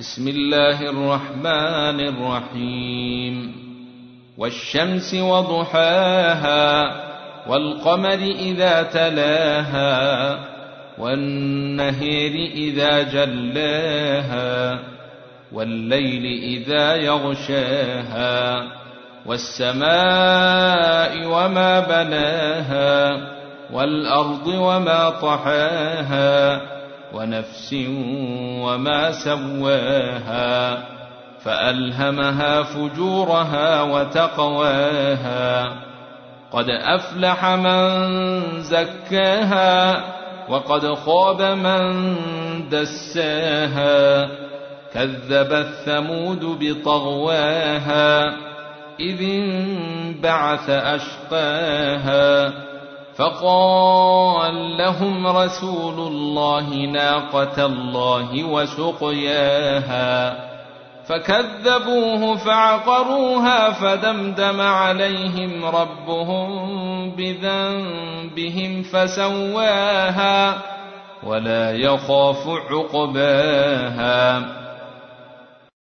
بسم الله الرحمن الرحيم والشمس وضحاها والقمر إذا تلاها والنهر إذا جلاها والليل إذا يغشاها والسماء وما بناها والأرض وما طحاها ونفس وما سواها فألهمها فجورها وتقواها قد أفلح من زكاها وقد خاب من دساها كذبت ثمود بطغواها إذ انبعث أشقاها فقال لهم رسول الله ناقة الله وسقياها فكذبوه فعقروها فدمدم عليهم ربهم بذنبهم فسواها ولا يخاف عقباها